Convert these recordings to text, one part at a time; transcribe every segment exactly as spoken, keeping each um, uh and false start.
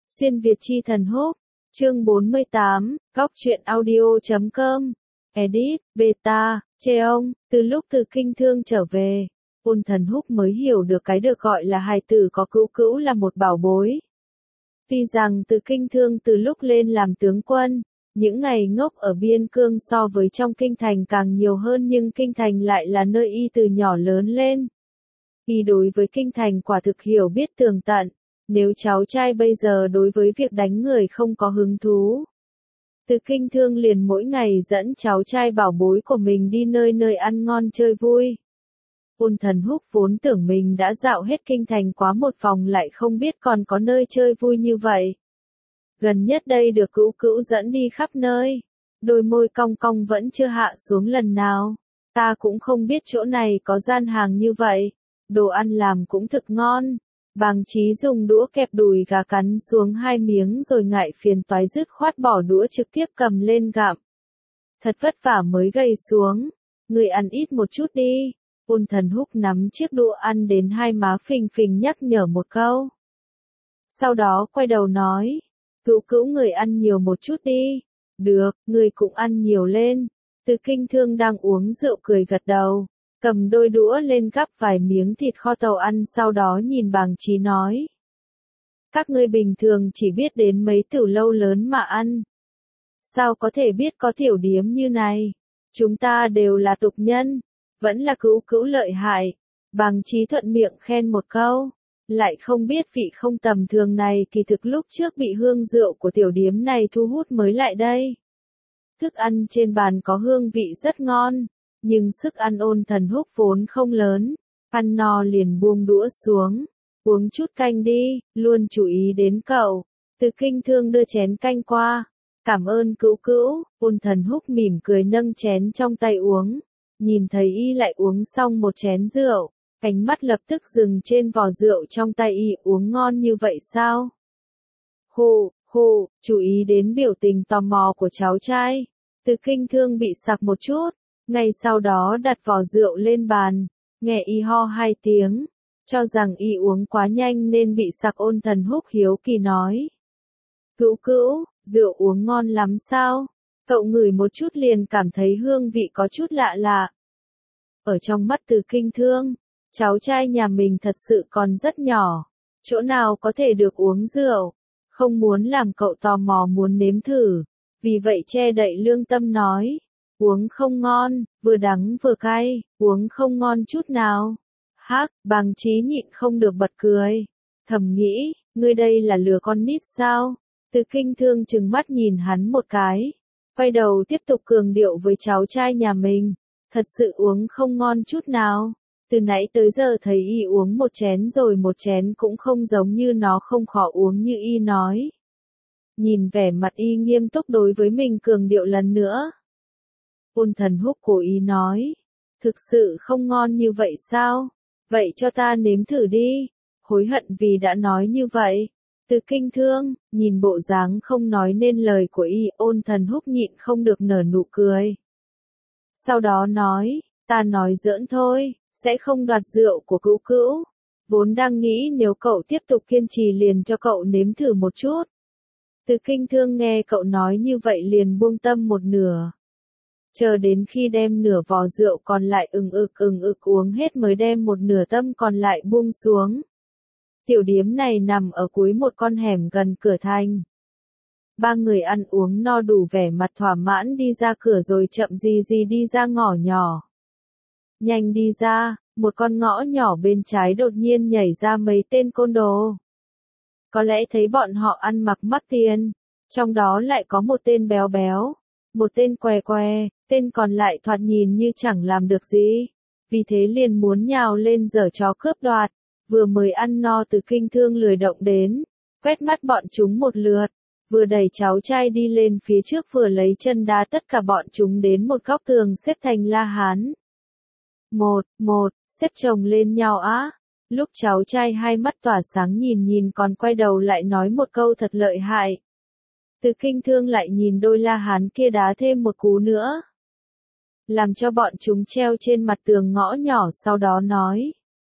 Xuyên Việt chi thần húc, chương bốn mươi tám, góc truyện audio chấm com, edit, beta, Cheong, từ lúc từ kinh thương trở về, Ôn Thần Húc mới hiểu được cái được gọi là hài tử có cữu cữu là một bảo bối. Tuy rằng từ kinh thương từ lúc lên làm tướng quân, những ngày ngốc ở biên cương so với trong kinh thành càng nhiều hơn nhưng kinh thành lại là nơi y từ nhỏ lớn lên. Y đối với kinh thành quả thực hiểu biết tường tận. Nếu cháu trai bây giờ đối với việc đánh người không có hứng thú, từ kinh thương liền mỗi ngày dẫn cháu trai bảo bối của mình đi nơi nơi ăn ngon chơi vui. Ôn Thần Húc vốn tưởng mình đã dạo hết kinh thành quá một vòng lại không biết còn có nơi chơi vui như vậy. Gần nhất đây được cữu cữu dẫn đi khắp nơi, đôi môi cong cong vẫn chưa hạ xuống lần nào. Ta cũng không biết chỗ này có gian hàng như vậy, đồ ăn làm cũng thực ngon. Bàng Trí dùng đũa kẹp đùi gà cắn xuống hai miếng rồi ngại phiền toái dứt khoát bỏ đũa trực tiếp cầm lên gặm. Thật vất vả mới gầy xuống, người ăn ít một chút đi. Ôn Thần Húc nắm chiếc đũa ăn đến hai má phình phình nhắc nhở một câu. Sau đó quay đầu nói, cữu cữu người ăn nhiều một chút đi. Được, người cũng ăn nhiều lên. Từ kinh thương đang uống rượu cười gật đầu. Cầm đôi đũa lên gắp vài miếng thịt kho tàu ăn sau đó nhìn Bàng Trí nói. Các ngươi bình thường chỉ biết đến mấy tiểu lâu lớn mà ăn. Sao có thể biết có tiểu điếm như này? Chúng ta đều là tục nhân, vẫn là cữu cữu lợi hại. Bàng Trí thuận miệng khen một câu, lại không biết vị không tầm thường này kỳ thực lúc trước bị hương rượu của tiểu điếm này thu hút mới lại đây. Thức ăn trên bàn có hương vị rất ngon. Nhưng sức ăn Ôn Thần Húc vốn không lớn, ăn no liền buông đũa xuống, uống chút canh đi, luôn chú ý đến cậu. Từ kinh thương đưa chén canh qua, cảm ơn cữu cữu. Ôn Thần Húc mỉm cười nâng chén trong tay uống, nhìn thấy y lại uống xong một chén rượu, ánh mắt lập tức dừng trên vò rượu trong tay y. Uống ngon như vậy sao? Hù, hù, chú ý đến biểu tình tò mò của cháu trai, từ kinh thương bị sặc một chút. Ngay sau đó đặt vò rượu lên bàn, nghe y ho hai tiếng, cho rằng y uống quá nhanh nên bị sặc. Ôn Thần Húc hiếu kỳ nói. Cữu cữu, rượu uống ngon lắm sao? Cậu ngửi một chút liền cảm thấy hương vị có chút lạ lạ. Ở trong mắt từ kinh thương, cháu trai nhà mình thật sự còn rất nhỏ, chỗ nào có thể được uống rượu, không muốn làm cậu tò mò muốn nếm thử, vì vậy che đậy lương tâm nói. Uống không ngon, vừa đắng vừa cay, uống không ngon chút nào. Hắc, Bàng Trí nhịn không được bật cười. Thầm nghĩ, ngươi đây là lừa con nít sao? Từ kinh thương trừng mắt nhìn hắn một cái. Quay đầu tiếp tục cường điệu với cháu trai nhà mình. Thật sự uống không ngon chút nào. Từ nãy tới giờ thấy y uống một chén rồi một chén cũng không giống như nó không khó uống như y nói. Nhìn vẻ mặt y nghiêm túc đối với mình cường điệu lần nữa. Ôn Thần Húc cố ý nói, thực sự không ngon như vậy sao? Vậy cho ta nếm thử đi. Hối hận vì đã nói như vậy. Từ kinh thương, nhìn bộ dáng không nói nên lời của y, Ôn Thần Húc nhịn không được nở nụ cười. Sau đó nói, ta nói giỡn thôi, sẽ không đoạt rượu của cữu cữu. Vốn đang nghĩ nếu cậu tiếp tục kiên trì liền cho cậu nếm thử một chút. Từ kinh thương nghe cậu nói như vậy liền buông tâm một nửa. Chờ đến khi đem nửa vò rượu còn lại ừng ực ừng ực uống hết mới đem một nửa tâm còn lại buông xuống. Tiểu điếm này nằm ở cuối một con hẻm gần cửa thành. Ba người ăn uống no đủ vẻ mặt thỏa mãn đi ra cửa rồi chậm gì gì đi ra ngõ nhỏ. Nhanh đi ra, một con ngõ nhỏ bên trái đột nhiên nhảy ra mấy tên côn đồ. Có lẽ thấy bọn họ ăn mặc mắc tiền, trong đó lại có một tên béo béo. Một tên què què, tên còn lại thoạt nhìn như chẳng làm được gì. Vì thế liền muốn nhào lên giở trò cướp đoạt. Vừa mới ăn no từ kinh thương lười động đến. Quét mắt bọn chúng một lượt. Vừa đẩy cháu trai đi lên phía trước vừa lấy chân đá tất cả bọn chúng đến một góc tường xếp thành la hán. Một, một, xếp chồng lên nhau á. Lúc cháu trai hai mắt tỏa sáng nhìn nhìn còn quay đầu lại nói một câu thật lợi hại. Từ kinh thương lại nhìn đôi la hán kia đá thêm một cú nữa. Làm cho bọn chúng treo trên mặt tường ngõ nhỏ sau đó nói.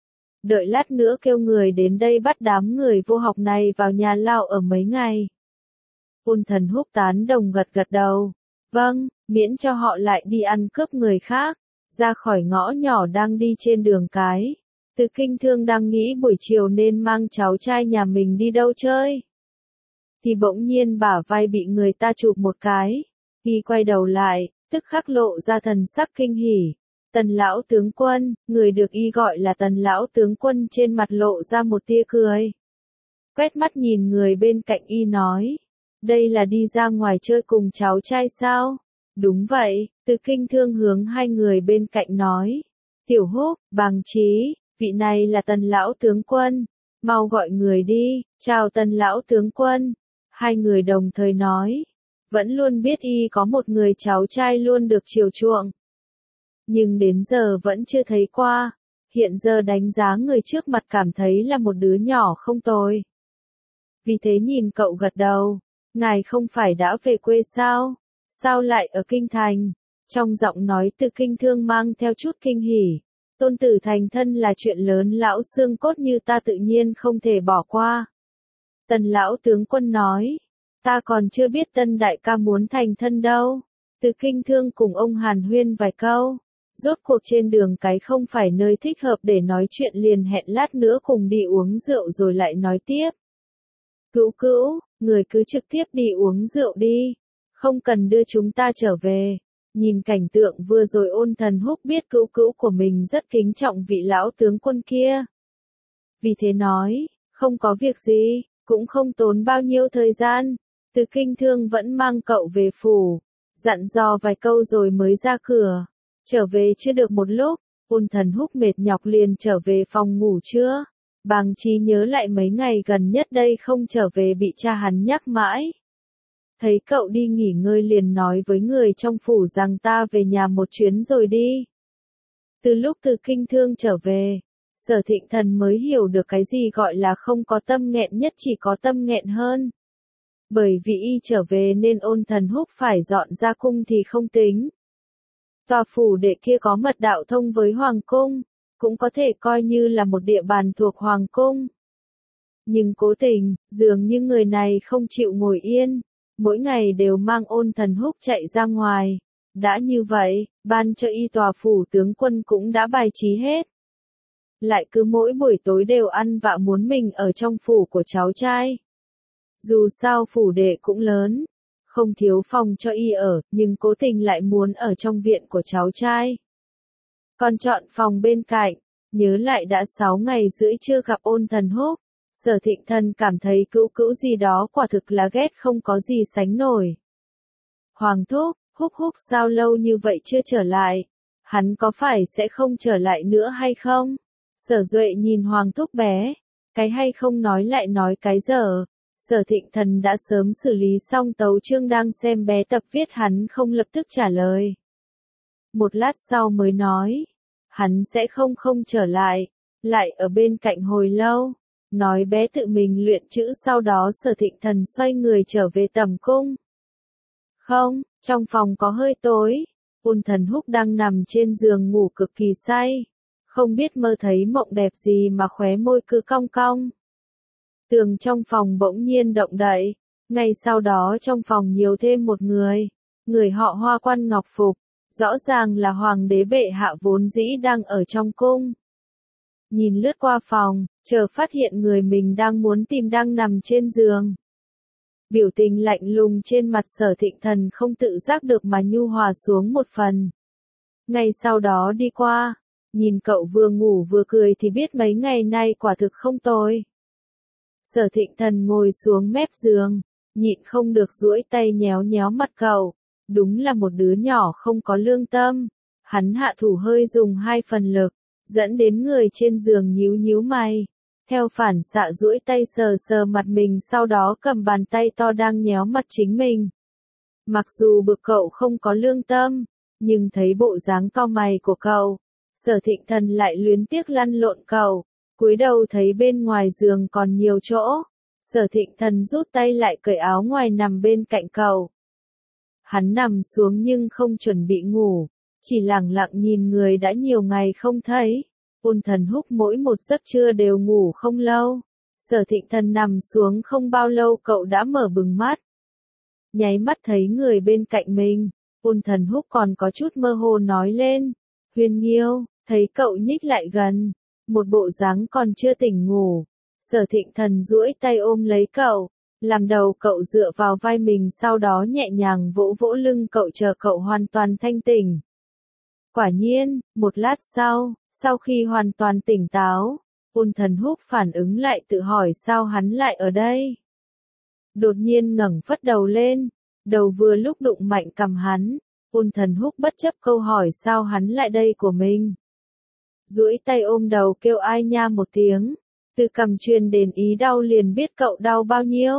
đợi lát nữa kêu người đến đây bắt đám người vô học này vào nhà lao ở mấy ngày. Ôn Thần Húc tán đồng gật gật đầu. Vâng, miễn cho họ lại đi ăn cướp người khác. Ra khỏi ngõ nhỏ đang đi trên đường cái. Từ Kinh Thương đang nghĩ buổi chiều nên mang cháu trai nhà mình đi đâu chơi. Thì bỗng nhiên bả vai bị người ta chụp một cái. Y quay đầu lại, tức khắc lộ ra thần sắc kinh hỉ. Tần lão tướng quân, người được y gọi là Tần lão tướng quân trên mặt lộ ra một tia cười. Quét mắt nhìn người bên cạnh y nói. Đây là đi ra ngoài chơi cùng cháu trai sao? Đúng vậy, Từ Kinh Thương hướng hai người bên cạnh nói. Tiểu Húc, Bàng Trí, vị này là Tần lão tướng quân. Mau gọi người đi, chào Tần lão tướng quân. Hai người đồng thời nói. Vẫn luôn biết y có một người cháu trai luôn được chiều chuộng. Nhưng đến giờ vẫn chưa thấy qua. Hiện giờ đánh giá người trước mặt cảm thấy là một đứa nhỏ không tồi. Vì thế nhìn cậu gật đầu. Ngài không phải đã về quê sao? Sao lại ở Kinh Thành? Trong giọng nói Từ Kinh Thương mang theo chút kinh hỉ. Tôn tử thành thân là chuyện lớn lão xương cốt như ta tự nhiên không thể bỏ qua. Tần lão tướng quân nói. Ta còn chưa biết Tân đại ca muốn thành thân đâu. Từ Kinh Thương cùng ông hàn huyên vài câu. Rốt cuộc trên đường cái không phải nơi thích hợp để nói chuyện, liền hẹn lát nữa cùng đi uống rượu rồi lại nói tiếp. Cữu cữu, người cứ trực tiếp đi uống rượu đi. Không cần đưa chúng ta trở về. Nhìn cảnh tượng vừa rồi Ôn Thần Húc biết cữu cữu của mình rất kính trọng vị lão tướng quân kia. Vì thế nói, không có việc gì, cũng không tốn bao nhiêu thời gian. Từ Kinh Thương vẫn mang cậu về phủ. Dặn dò vài câu rồi mới ra cửa. Trở về chưa được một lúc, Ôn Thần Húc mệt nhọc liền trở về phòng ngủ trưa. Bàng Trí nhớ lại mấy ngày gần nhất đây không trở về bị cha hắn nhắc mãi. Thấy cậu đi nghỉ ngơi liền nói với người trong phủ rằng ta về nhà một chuyến rồi đi. Từ lúc Từ Kinh Thương trở về, Sở Thịnh Thần mới hiểu được cái gì gọi là không có tâm nghẹn, nhất chỉ có tâm nghẹn hơn. Bởi vì y trở về nên Ôn Thần Húc phải dọn ra cung thì không tính. Tòa phủ đệ kia có mật đạo thông với Hoàng cung, cũng có thể coi như là một địa bàn thuộc Hoàng cung. Nhưng cố tình, dường như người này không chịu ngồi yên, mỗi ngày đều mang Ôn Thần Húc chạy ra ngoài. Đã như vậy, ban cho y tòa phủ tướng quân cũng đã bài trí hết. Lại cứ mỗi buổi tối đều ăn vạ muốn mình ở trong phủ của cháu trai. Dù sao phủ đệ cũng lớn, không thiếu phòng cho y ở, nhưng cố tình lại muốn ở trong viện của cháu trai. Còn chọn phòng bên cạnh, nhớ lại đã sáu ngày rưỡi chưa gặp Ôn Thần Húc, Sở Thịnh Thần cảm thấy cữu cữu gì đó quả thực là ghét không có gì sánh nổi. Hoàng thúc, Húc Húc sao lâu như vậy chưa trở lại? Hắn có phải sẽ không trở lại nữa hay không? Sở Duệ nhìn Hoàng thúc bé, cái hay không nói lại nói cái dở. Sở Thịnh Thần đã sớm xử lý xong tấu chương đang xem bé tập viết, hắn không lập tức trả lời. Một lát sau mới nói, hắn sẽ không không trở lại, lại ở bên cạnh hồi lâu, nói bé tự mình luyện chữ, sau đó Sở Thịnh Thần xoay người trở về tầm cung. Không, trong phòng có hơi tối, Ôn Thần Húc đang nằm trên giường ngủ cực kỳ say, không biết mơ thấy mộng đẹp gì mà khóe môi cứ cong cong. Tường trong phòng bỗng nhiên động đậy, ngay sau đó trong phòng nhiều thêm một người, người họ Hoa quan ngọc phục, rõ ràng là hoàng đế bệ hạ vốn dĩ đang ở trong cung. Nhìn lướt qua phòng, chờ phát hiện người mình đang muốn tìm đang nằm trên giường. Biểu tình lạnh lùng trên mặt Sở Thịnh Thần không tự giác được mà nhu hòa xuống một phần. Ngay sau đó đi qua, nhìn cậu vừa ngủ vừa cười thì biết mấy ngày nay quả thực không tồi. Sở Thịnh Thần ngồi xuống mép giường, nhịn không được duỗi tay nhéo nhéo mặt cậu. Đúng là một đứa nhỏ không có lương tâm. Hắn hạ thủ hơi dùng hai phần lực, dẫn đến người trên giường nhíu nhíu mày. Theo phản xạ duỗi tay sờ sờ mặt mình, sau đó cầm bàn tay to đang nhéo mặt chính mình. Mặc dù bực cậu không có lương tâm, nhưng thấy bộ dáng cau mày của cậu, Sở Thịnh Thần lại luyến tiếc lăn lộn cậu. Cúi đầu thấy bên ngoài giường còn nhiều chỗ, Sở Thịnh Thần rút tay lại cởi áo ngoài nằm bên cạnh cậu. Hắn nằm xuống nhưng không chuẩn bị ngủ, chỉ lẳng lặng nhìn người đã nhiều ngày không thấy. Ôn Thần Húc mỗi một giấc trưa đều ngủ không lâu. Sở Thịnh Thần nằm xuống không bao lâu cậu đã mở bừng mắt. Nháy mắt thấy người bên cạnh mình, Ôn Thần Húc còn có chút mơ hồ nói lên. Huyền Nghiêu, thấy cậu nhích lại gần, một bộ dáng còn chưa tỉnh ngủ. Sở Thịnh Thần duỗi tay ôm lấy cậu, làm đầu cậu dựa vào vai mình sau đó nhẹ nhàng vỗ vỗ lưng cậu chờ cậu hoàn toàn thanh tỉnh. Quả nhiên, một lát sau, sau khi hoàn toàn tỉnh táo, Ôn Thần Húc phản ứng lại tự hỏi sao hắn lại ở đây. Đột nhiên ngẩng phất đầu lên, đầu vừa lúc đụng mạnh cằm hắn, Ôn Thần Húc bất chấp câu hỏi sao hắn lại đây của mình. Duỗi tay ôm đầu kêu ai nha một tiếng, từ cằm truyền đến ý đau liền biết cậu đau bao nhiêu.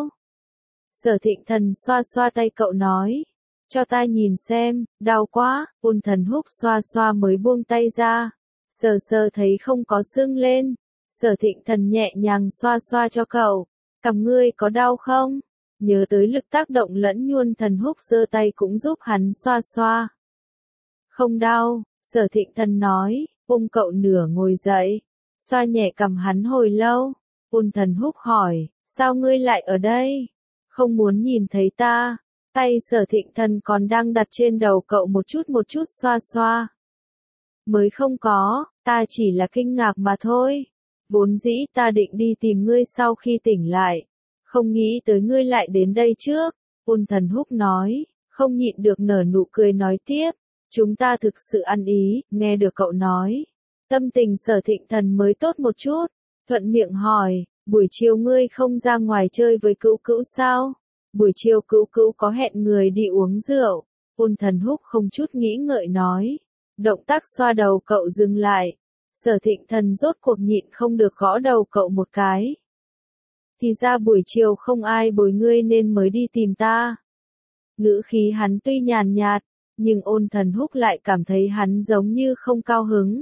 Sở Thịnh Thần xoa xoa tay cậu nói, cho ta nhìn xem, đau quá. Ôn Thần Húc xoa xoa mới buông tay ra, sờ sờ thấy không có sưng lên. Sở Thịnh Thần nhẹ nhàng xoa xoa cho cậu, cằm ngươi có đau không? Nhớ tới lực tác động lẫn nhuần, Thần Húc giơ tay cũng giúp hắn xoa xoa. Không đau, Sở Thịnh Thần nói, ôm cậu nửa ngồi dậy, xoa nhẹ cằm hắn hồi lâu. Ôn Thần Húc hỏi, sao ngươi lại ở đây? Không muốn nhìn thấy ta? Tay Sở Thịnh Thần còn đang đặt trên đầu cậu một chút một chút xoa xoa. Mới không có, ta chỉ là kinh ngạc mà thôi. Vốn dĩ ta định đi tìm ngươi sau khi tỉnh lại, không nghĩ tới ngươi lại đến đây trước. Ôn Thần Húc nói, không nhịn được nở nụ cười nói tiếp, chúng ta thực sự ăn ý. Nghe được cậu nói, tâm tình Sở Thịnh Thần mới tốt một chút, thuận miệng hỏi, buổi chiều ngươi không ra ngoài chơi với Cữu Cữu sao? Buổi chiều Cữu Cữu có hẹn người đi uống rượu. Ôn Thần Húc không chút nghĩ ngợi nói, động tác xoa đầu cậu dừng lại. Sở Thịnh Thần rốt cuộc nhịn không được gõ đầu cậu một cái. Thì ra buổi chiều không ai bồi ngươi nên mới đi tìm ta. Ngữ khí hắn tuy nhàn nhạt, nhưng Ôn Thần Húc lại cảm thấy hắn giống như không cao hứng.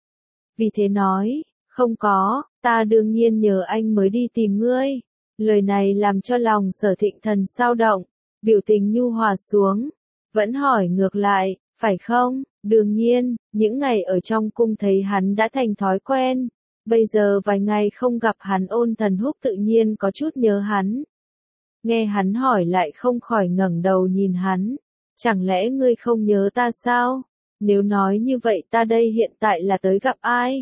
Vì thế nói, không có, ta đương nhiên nhờ anh mới đi tìm ngươi. Lời này làm cho lòng Sở Thịnh Thần xao động, biểu tình nhu hòa xuống, vẫn hỏi ngược lại, phải không? Đương nhiên, những ngày ở trong cung thấy hắn đã thành thói quen, bây giờ vài ngày không gặp hắn Ôn Thần Húc tự nhiên có chút nhớ hắn. Nghe hắn hỏi lại không khỏi ngẩng đầu nhìn hắn, chẳng lẽ ngươi không nhớ ta sao? Nếu nói như vậy ta đây hiện tại là tới gặp ai?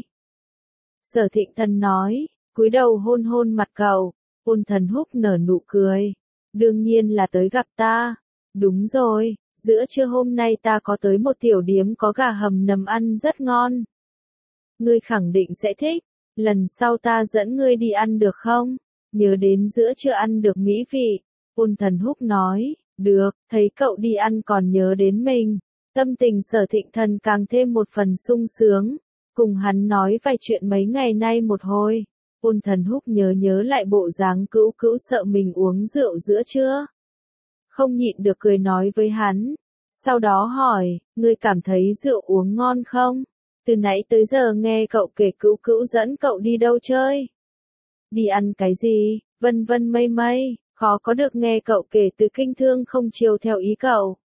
Sở Thịnh Thần nói, cúi đầu hôn hôn mặt cậu. Ôn Thần Húc nở nụ cười, đương nhiên là tới gặp ta. Đúng rồi, giữa trưa hôm nay ta có tới một tiểu điếm có gà hầm nấm ăn rất ngon. Ngươi khẳng định sẽ thích, lần sau ta dẫn ngươi đi ăn được không? Nhớ đến giữa trưa ăn được mỹ vị. Ôn Thần Húc nói, được, thấy cậu đi ăn còn nhớ đến mình. Tâm tình Sở Thịnh Thần càng thêm một phần sung sướng, cùng hắn nói vài chuyện mấy ngày nay một hồi. Ôn Thần Húc nhớ nhớ lại bộ dáng Cữu Cữu sợ mình uống rượu giữa trưa. Không nhịn được cười nói với hắn. Sau đó hỏi, ngươi cảm thấy rượu uống ngon không? Từ nãy tới giờ nghe cậu kể Cữu Cữu dẫn cậu đi đâu chơi? Đi ăn cái gì? Vân vân mây mây, khó có được nghe cậu kể từ kinh thương không chiều theo ý cậu.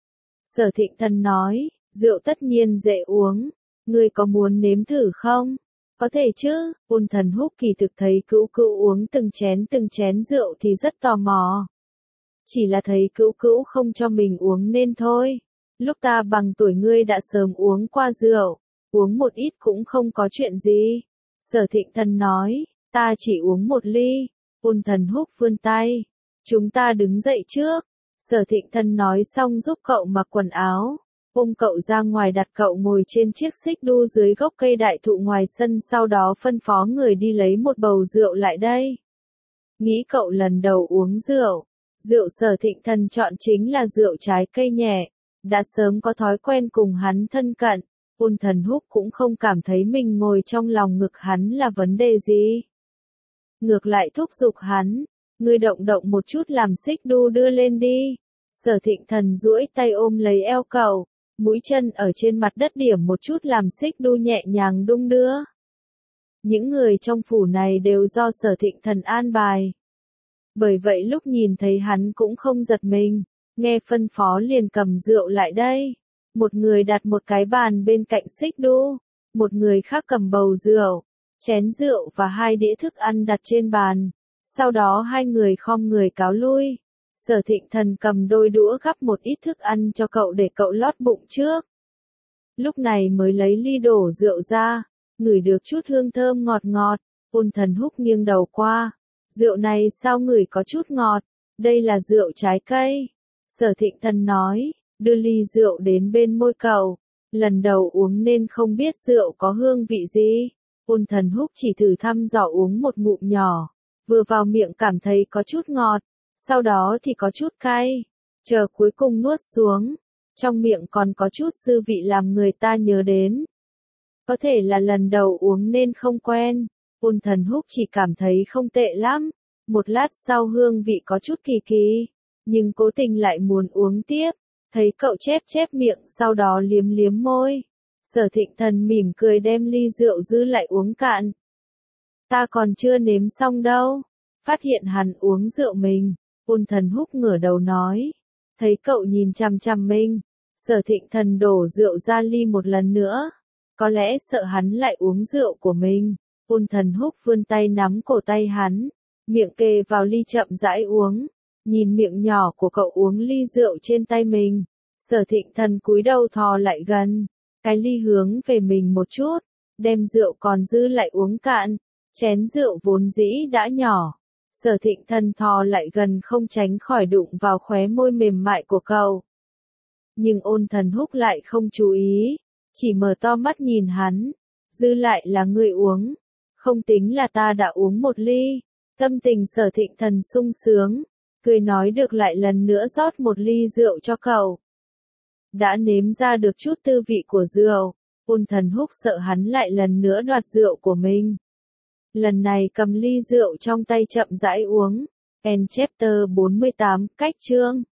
Sở Thịnh Thần nói, rượu tất nhiên dễ uống, ngươi có muốn nếm thử không? Có thể chứ. Ôn Thần Húc kỳ thực thấy Cữu Cữu uống từng chén từng chén rượu thì rất tò mò. Chỉ là thấy Cữu Cữu không cho mình uống nên thôi. Lúc ta bằng tuổi ngươi đã sớm uống qua rượu, uống một ít cũng không có chuyện gì. Sở Thịnh Thần nói, ta chỉ uống một ly. Ôn Thần Húc vươn tay, chúng ta đứng dậy trước. Sở Thịnh Thần nói xong giúp cậu mặc quần áo, ôm cậu ra ngoài đặt cậu ngồi trên chiếc xích đu dưới gốc cây đại thụ ngoài sân, sau đó phân phó người đi lấy một bầu rượu lại đây. Nghĩ cậu lần đầu uống rượu, rượu Sở Thịnh Thần chọn chính là rượu trái cây nhẹ, đã sớm có thói quen cùng hắn thân cận. Ôn Thần Húc cũng không cảm thấy mình ngồi trong lòng ngực hắn là vấn đề gì. Ngược lại thúc giục hắn, ngươi động động một chút làm xích đu đưa lên đi. Sở Thịnh Thần duỗi tay ôm lấy eo cậu, mũi chân ở trên mặt đất điểm một chút làm xích đu nhẹ nhàng đung đưa. Những người trong phủ này đều do Sở Thịnh Thần an bài. Bởi vậy lúc nhìn thấy hắn cũng không giật mình, nghe phân phó liền cầm rượu lại đây. Một người đặt một cái bàn bên cạnh xích đu, một người khác cầm bầu rượu, chén rượu và hai đĩa thức ăn đặt trên bàn. Sau đó hai người khom người cáo lui. Sở Thịnh Thần cầm đôi đũa gắp một ít thức ăn cho cậu để cậu lót bụng trước. Lúc này mới lấy ly đổ rượu ra, ngửi được chút hương thơm ngọt ngọt. Ôn Thần Húc nghiêng đầu qua. Rượu này sao ngửi có chút ngọt, đây là rượu trái cây. Sở Thịnh Thần nói, đưa ly rượu đến bên môi cậu. Lần đầu uống nên không biết rượu có hương vị gì. Ôn Thần Húc chỉ thử thăm dò uống một ngụm nhỏ. Vừa vào miệng cảm thấy có chút ngọt, sau đó thì có chút cay. Chờ cuối cùng nuốt xuống, trong miệng còn có chút dư vị làm người ta nhớ đến. Có thể là lần đầu uống nên không quen. Ôn Thần Húc chỉ cảm thấy không tệ lắm. Một lát sau hương vị có chút kỳ kỳ, nhưng cố tình lại muốn uống tiếp. Thấy cậu chép chép miệng sau đó liếm liếm môi. Sở Thịnh Thần mỉm cười đem ly rượu dư lại uống cạn. Ta còn chưa nếm xong đâu. Phát hiện hắn uống rượu mình, Ôn Thần Húc ngửa đầu nói. Thấy cậu nhìn chằm chằm mình, Sở Thịnh Thần đổ rượu ra ly một lần nữa. Có lẽ sợ hắn lại uống rượu của mình. Ôn Thần Húc vươn tay nắm cổ tay hắn, miệng kề vào ly chậm rãi uống. Nhìn miệng nhỏ của cậu uống ly rượu trên tay mình, Sở Thịnh Thần cúi đầu thò lại gần, cái ly hướng về mình một chút, đem rượu còn dư lại uống cạn. Chén rượu vốn dĩ đã nhỏ, Sở Thịnh Thần thò lại gần không tránh khỏi đụng vào khóe môi mềm mại của cậu. Nhưng Ôn Thần Húc lại không chú ý, chỉ mở to mắt nhìn hắn. Dư lại là ngươi uống, không tính là ta đã uống một ly. Tâm tình Sở Thịnh Thần sung sướng, cười nói được lại lần nữa rót một ly rượu cho cậu. Đã nếm ra được chút tư vị của rượu, Ôn Thần Húc sợ hắn lại lần nữa đoạt rượu của mình. Lần này cầm ly rượu trong tay chậm rãi uống. End chapter bốn mươi tám, cách chương.